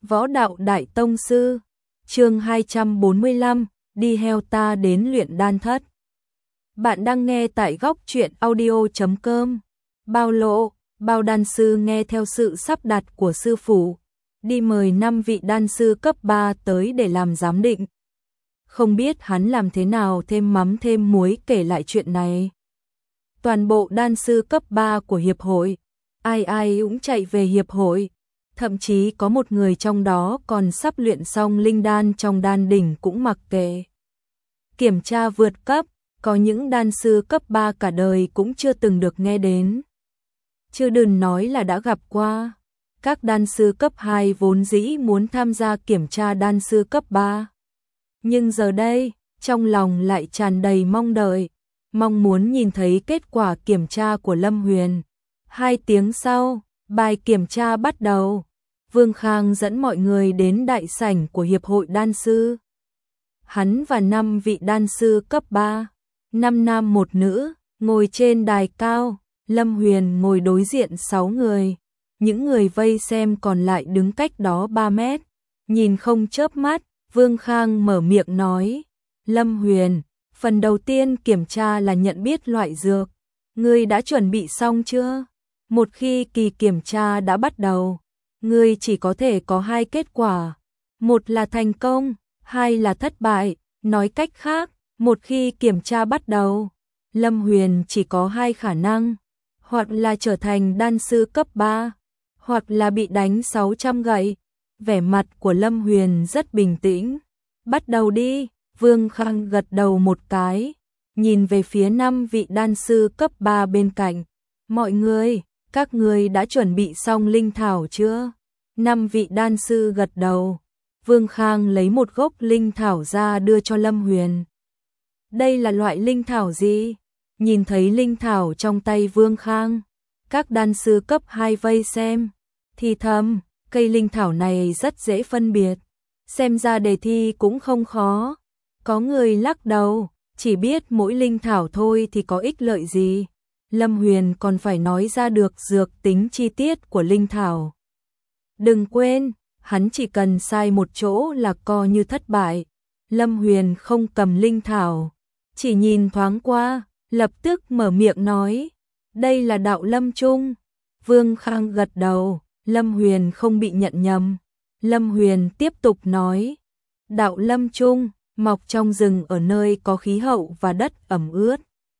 Võ đạo đại tông sư, chương 245, đi theo ta đến luyện đan thất. Bạn đang nghe tại góc truyện audio.com. Bao lộ, bao đan sư nghe theo sự sắp đặt của sư phụ, đi mời 5 vị đan sư cấp 3 tới để làm giám định. Không biết hắn làm thế nào thêm mắm thêm muối kể lại chuyện này. Toàn bộ đan sư cấp 3 của hiệp hội, ai ai cũng chạy về hiệp hội. Thậm chí có một người trong đó còn sắp luyện xong linh đan trong đan đỉnh cũng mặc kệ. Kiểm tra vượt cấp, có những đan sư cấp 3 cả đời cũng chưa từng được nghe đến. Chứ đừng nói là đã gặp qua. Các đan sư cấp 2 vốn dĩ muốn tham gia kiểm tra đan sư cấp 3. Nhưng giờ đây, trong lòng lại tràn đầy mong đợi, mong muốn nhìn thấy kết quả kiểm tra của Lâm Huyền. 2 tiếng sau, bài kiểm tra bắt đầu. Vương Khang dẫn mọi người đến đại sảnh của Hiệp hội Đan Sư. Hắn và 5 vị đan sư cấp 3, 5 nam 1 nữ, ngồi trên đài cao. Lâm Huyền ngồi đối diện 6 người. Những người vây xem còn lại đứng cách đó 3 mét. Nhìn không chớp mắt, Vương Khang mở miệng nói. Lâm Huyền, phần đầu tiên kiểm tra là nhận biết loại dược. Ngươi đã chuẩn bị xong chưa? Một khi kỳ kiểm tra đã bắt đầu, ngươi chỉ có thể có 2 kết quả. Một là thành công, 2 là thất bại. Nói cách khác, một khi kiểm tra bắt đầu, Lâm Huyền chỉ có 2 khả năng. Hoặc là trở thành đan sư cấp 3, hoặc là bị đánh 600 gậy. Vẻ mặt của Lâm Huyền rất bình tĩnh. Bắt đầu đi, Vương Khang gật đầu một cái, nhìn về phía 5 vị đan sư cấp 3 bên cạnh. Mọi người, các ngươi đã chuẩn bị xong linh thảo chưa? 5 vị đan sư gật đầu. Vương Khang lấy một gốc linh thảo ra đưa cho Lâm Huyền. Đây là loại linh thảo gì? Nhìn thấy linh thảo trong tay Vương Khang, các đan sư cấp 2 vây xem, thì thầm, cây linh thảo này rất dễ phân biệt, xem ra đề thi cũng không khó. Có người lắc đầu, chỉ biết mỗi linh thảo thôi thì có ích lợi gì. Lâm Huyền còn phải nói ra được dược tính chi tiết của linh thảo. Đừng quên, hắn chỉ cần sai một chỗ là coi như thất bại. Lâm Huyền không cầm linh thảo, chỉ nhìn thoáng qua, lập tức mở miệng nói. Đây là đạo lâm trung. Vương Khang gật đầu, Lâm Huyền không bị nhận nhầm. Lâm Huyền tiếp tục nói. Đạo lâm trung, mọc trong rừng ở nơi có khí hậu và đất ẩm ướt.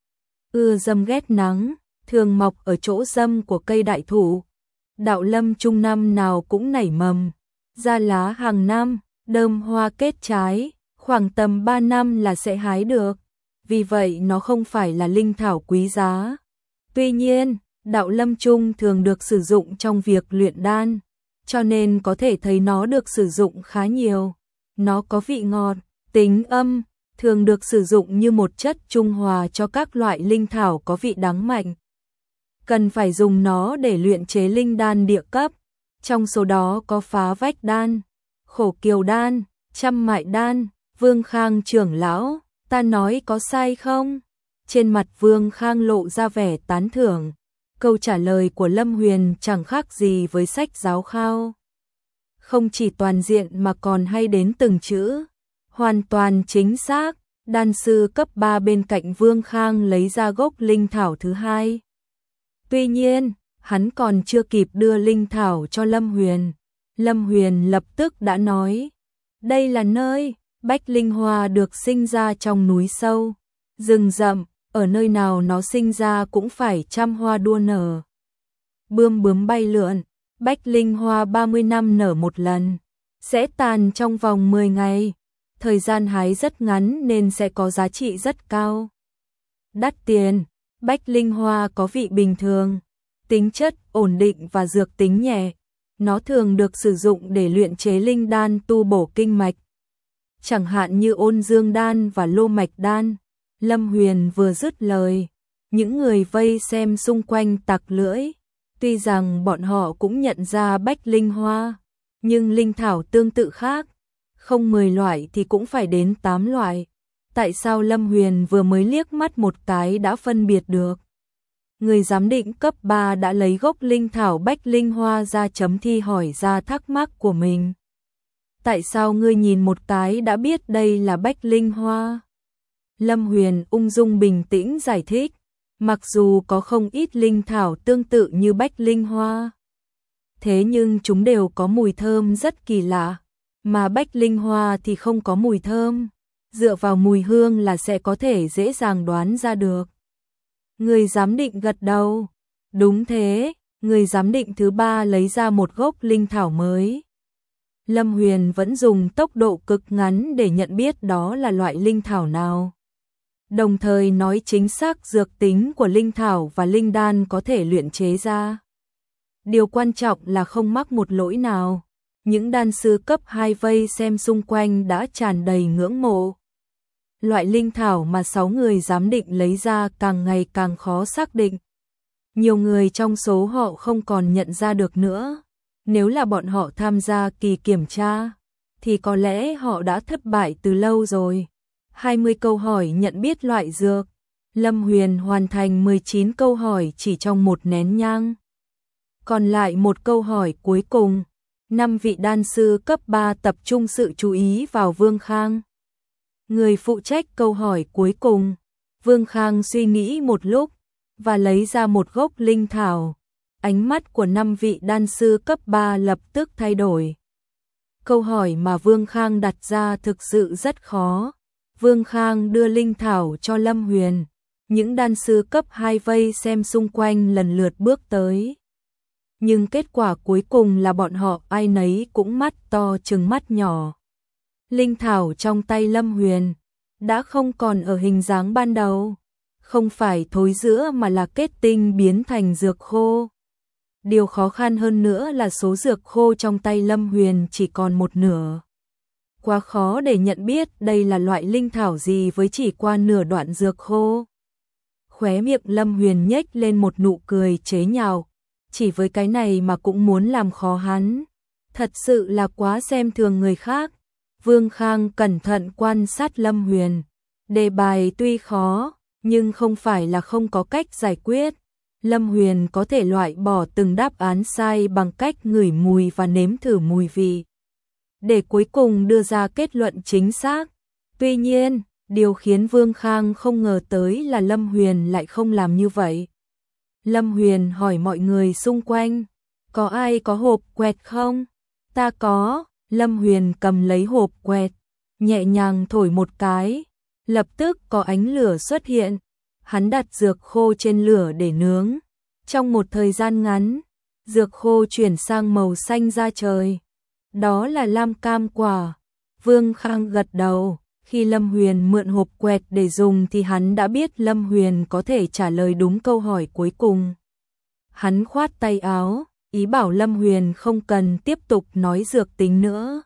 Ưa râm ghét nắng, thường mọc ở chỗ râm của cây đại thụ. Đạo lâm trung năm nào cũng nảy mầm, ra lá hàng năm, đơm hoa kết trái, khoảng tầm 3 năm là sẽ hái được. Vì vậy nó không phải là linh thảo quý giá. Tuy nhiên, đạo lâm trung thường được sử dụng trong việc luyện đan, cho nên có thể thấy nó được sử dụng khá nhiều. Nó có vị ngọt, tính âm, thường được sử dụng như một chất trung hòa cho các loại linh thảo có vị đắng mạnh. Cần phải dùng nó để luyện chế linh đan địa cấp, trong số đó có phá vách đan, khổ kiều đan, trăm mại đan. Vương Khang trưởng lão, ta nói có sai không? Trên mặt Vương Khang lộ ra vẻ tán thưởng. Câu trả lời của Lâm Huyền chẳng khác gì với sách giáo khao. Không chỉ toàn diện mà còn hay đến từng chữ. Hoàn toàn chính xác. Đan sư cấp 3 bên cạnh Vương Khang lấy ra gốc linh thảo thứ 2. Tuy nhiên, hắn còn chưa kịp đưa linh thảo cho Lâm Huyền. Lâm Huyền lập tức đã nói. Đây là nơi bách linh hoa được sinh ra trong núi sâu, rừng rậm, ở nơi nào nó sinh ra cũng phải trăm hoa đua nở. Bươm bướm bay lượn, bách linh hoa 30 năm nở một lần, sẽ tàn trong vòng 10 ngày. Thời gian hái rất ngắn nên sẽ có giá trị rất cao. Đắt tiền, bách linh hoa có vị bình thường, tính chất ổn định và dược tính nhẹ. Nó thường được sử dụng để luyện chế linh đan tu bổ kinh mạch, chẳng hạn như ôn dương đan và lô mạch đan. Lâm Huyền vừa dứt lời, những người vây xem xung quanh tặc lưỡi. Tuy rằng bọn họ cũng nhận ra bách linh hoa, nhưng linh thảo tương tự khác, không 10 loại thì cũng phải đến 8 loại. Tại sao Lâm Huyền vừa mới liếc mắt một cái đã phân biệt được? Người giám định cấp 3 đã lấy gốc linh thảo bách linh hoa ra chấm thi hỏi ra thắc mắc của mình. Tại sao ngươi nhìn một cái đã biết đây là Bách Linh Hoa? Lâm Huyền ung dung bình tĩnh giải thích, mặc dù có không ít linh thảo tương tự như Bách Linh Hoa, thế nhưng chúng đều có mùi thơm rất kỳ lạ, mà Bách Linh Hoa thì không có mùi thơm, dựa vào mùi hương là sẽ có thể dễ dàng đoán ra được. Người giám định gật đầu, đúng thế, người giám định thứ ba lấy ra một gốc linh thảo mới. Lâm Huyền vẫn dùng tốc độ cực ngắn để nhận biết đó là loại linh thảo nào, đồng thời nói chính xác dược tính của linh thảo và linh đan có thể luyện chế ra. Điều quan trọng là không mắc một lỗi nào. Những đan sư cấp 2 vây xem xung quanh đã tràn đầy ngưỡng mộ. Loại linh thảo mà 6 người giám định lấy ra càng ngày càng khó xác định. Nhiều người trong số họ không còn nhận ra được nữa. Nếu là bọn họ tham gia kỳ kiểm tra, thì có lẽ họ đã thất bại từ lâu rồi. 20 câu hỏi nhận biết loại dược. Lâm Huyền hoàn thành 19 câu hỏi chỉ trong một nén nhang. Còn lại một câu hỏi cuối cùng. 5 vị đan sư cấp 3 tập trung sự chú ý vào Vương Khang. Người phụ trách câu hỏi cuối cùng. Vương Khang suy nghĩ một lúc và lấy ra một gốc linh thảo. Ánh mắt của 5 vị đan sư cấp 3 lập tức thay đổi. Câu hỏi mà Vương Khang đặt ra thực sự rất khó. Vương Khang đưa linh thảo cho Lâm Huyền. Những đan sư cấp 2 vây xem xung quanh lần lượt bước tới. Nhưng kết quả cuối cùng là bọn họ ai nấy cũng mắt to trừng mắt nhỏ. Linh thảo trong tay Lâm Huyền đã không còn ở hình dáng ban đầu, không phải thối rữa mà là kết tinh biến thành dược khô. Điều khó khăn hơn nữa là số dược khô trong tay Lâm Huyền chỉ còn một nửa. Quá khó để nhận biết đây là loại linh thảo gì với chỉ qua nửa đoạn dược khô. Khóe miệng Lâm Huyền nhếch lên một nụ cười chế nhạo. Chỉ với cái này mà cũng muốn làm khó hắn. Thật sự là quá xem thường người khác. Vương Khang cẩn thận quan sát Lâm Huyền. Đề bài tuy khó, nhưng không phải là không có cách giải quyết. Lâm Huyền có thể loại bỏ từng đáp án sai bằng cách ngửi mùi và nếm thử mùi vị, để cuối cùng đưa ra kết luận chính xác. Tuy nhiên, điều khiến Vương Khang không ngờ tới là Lâm Huyền lại không làm như vậy. Lâm Huyền hỏi mọi người xung quanh, có ai có hộp quẹt không? Ta có. Lâm Huyền cầm lấy hộp quẹt, nhẹ nhàng thổi một cái, lập tức có ánh lửa xuất hiện. Hắn đặt dược khô trên lửa để nướng. Trong một thời gian ngắn, dược khô chuyển sang màu xanh da trời. Đó là lam cam quả. Vương Khang gật đầu. Khi Lâm Huyền mượn hộp quẹt để dùng thì hắn đã biết Lâm Huyền có thể trả lời đúng câu hỏi cuối cùng. Hắn khoát tay áo, ý bảo Lâm Huyền không cần tiếp tục nói dược tính nữa.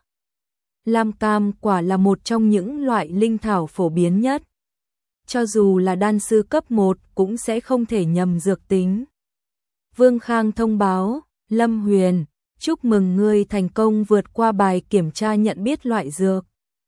Lam cam quả là một trong những loại linh thảo phổ biến nhất. Cho dù là đan sư cấp 1 cũng sẽ không thể nhầm dược tính. Vương Khang thông báo, Lâm Huyền, chúc mừng ngươi thành công vượt qua bài kiểm tra nhận biết loại dược.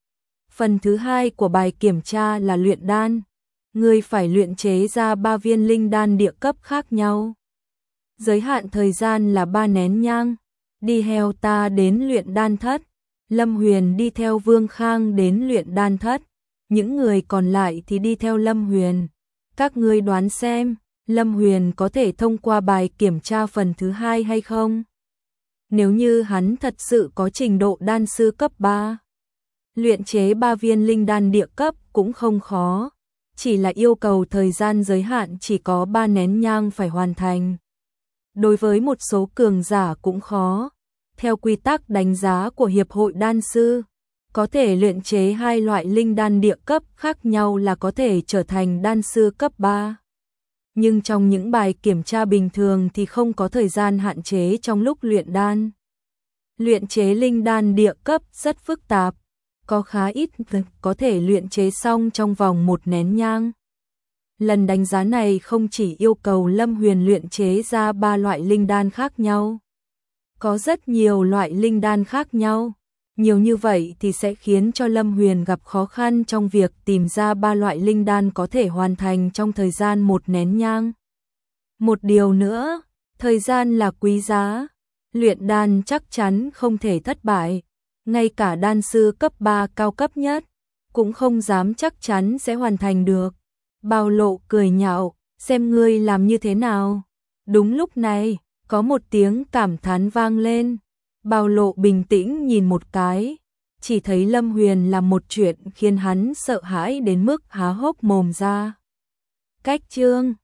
Phần thứ 2 của bài kiểm tra là luyện đan. Ngươi phải luyện chế ra 3 viên linh đan địa cấp khác nhau. Giới hạn thời gian là 3 nén nhang. Đi theo ta đến luyện đan thất. Lâm Huyền đi theo Vương Khang đến luyện đan thất. Những người còn lại thì đi theo Lâm Huyền. Các ngươi đoán xem, Lâm Huyền có thể thông qua bài kiểm tra phần thứ 2 hay không? Nếu như hắn thật sự có trình độ đan sư cấp 3, luyện chế 3 viên linh đan địa cấp cũng không khó, chỉ là yêu cầu thời gian giới hạn chỉ có 3 nén nhang phải hoàn thành. Đối với một số cường giả cũng khó. Theo quy tắc đánh giá của Hiệp hội Đan sư, có thể luyện chế 2 loại linh đan địa cấp khác nhau là có thể trở thành đan sư cấp 3. Nhưng trong những bài kiểm tra bình thường thì không có thời gian hạn chế trong lúc luyện đan. Luyện chế linh đan địa cấp rất phức tạp, có khá ít có thể luyện chế xong trong vòng 1 nén nhang. Lần đánh giá này không chỉ yêu cầu Lâm Huyền luyện chế ra 3 loại linh đan khác nhau. Có rất nhiều loại linh đan khác nhau. Nhiều như vậy thì sẽ khiến cho Lâm Huyền gặp khó khăn trong việc tìm ra 3 loại linh đan có thể hoàn thành trong thời gian 1 nén nhang. Một điều nữa, thời gian là quý giá. Luyện đan chắc chắn không thể thất bại. ngay cả đan sư cấp 3 cao cấp nhất cũng không dám chắc chắn sẽ hoàn thành được. Bao Lộ cười nhạo, xem ngươi làm như thế nào. Đúng lúc này, có một tiếng cảm thán vang lên. Bao Lộ bình tĩnh nhìn một cái, chỉ thấy Lâm Huyền làm một chuyện khiến hắn sợ hãi đến mức há hốc mồm ra. Cách chương